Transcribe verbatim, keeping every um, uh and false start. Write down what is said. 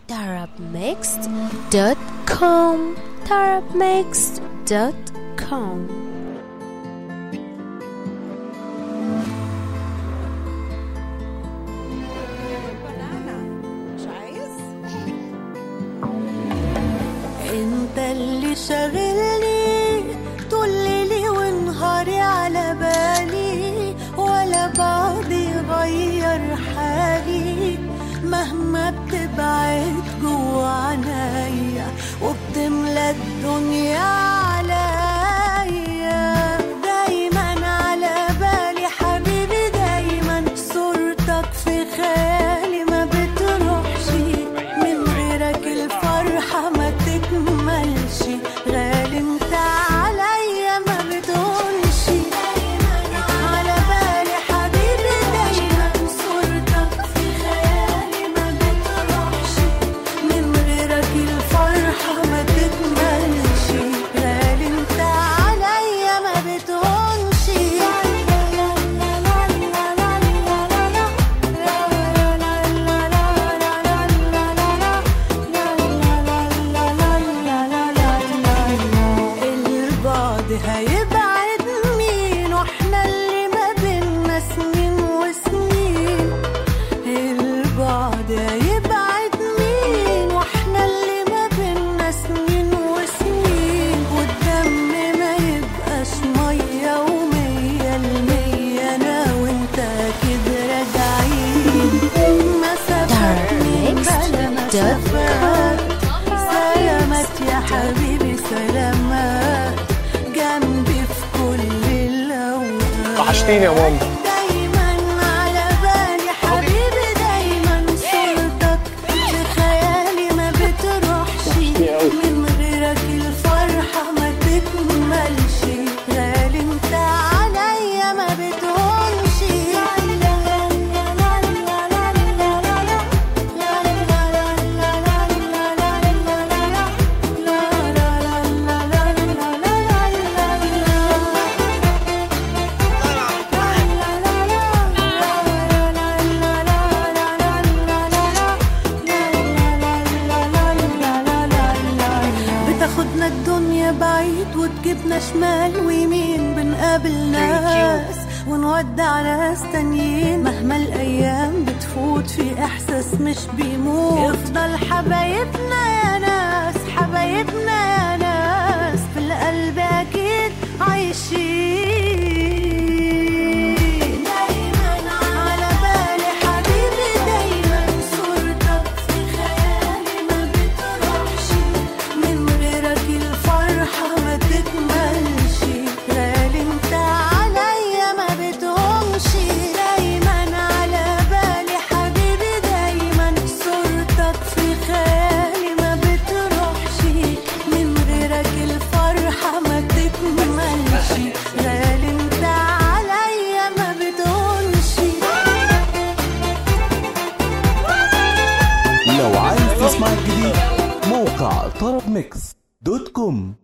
tarab mixed dot com tarab mixed dot com. انت اللي شاغلني طول ليلي ونهاري على بالي، ولا بعضي غير حالي مهما بتبعد جوا عنايا وبتملى الدنيا عليا. دايما على بالي حبيبي، دايما صورتك في خيالي ما بتروحش، من غيرك الفرحة ما تكملش، غالي انت عليا ما بتقولش. على بالي حبيبي، دايما صورتك في خيالي ما بتروحش، من غيرك الفرحة ما تكملش، غالي انت عليا ما بتقولش. البعد هيبعد مين واحنا اللي ما بينا سنين وسنين؟ البعد هيبعد مين واحنا اللي ما بينا سنين وسنين؟ والدم ما يبقاش مية ومية المية، انا وانت اكيد راجعين. مسافات من بلا مسافات، سلامات يا حبيبي سلامات، جنبي في كل الأوقات. وحشتيني يا ماما. دايما على بالي حبيبي، دايما صورتك في خيالي ما بتروحش، من غيرك الفرحة ما تكملش، غالي انت عليا ما بتقولش. بتاخدنا الدنيا بعيد وتجيبنا شمال ويمين، بنقابل ناس ونودع ناس تانيين، مهما الأيام بتفوت في إحساس مش بيموت، يفضل حبايبنا يا ناس، حبايبنا يا ناس في القلب أكيد عايشين. دايما على بالي حبيبي، دايما صورتك في خيالي ما بتروحش، من غيرك الفرحة ما تكملش، غالي انت عليا ما بتقومش. دايما على بالي حبيبي، دايما صورتك في خيالي ما بتروحش، من غيرك الفرحة ما تكملش، غالي انت عليا ما بتقومش. لو عايز تسمع الجديد، موقع طرب ميكس دوت كوم.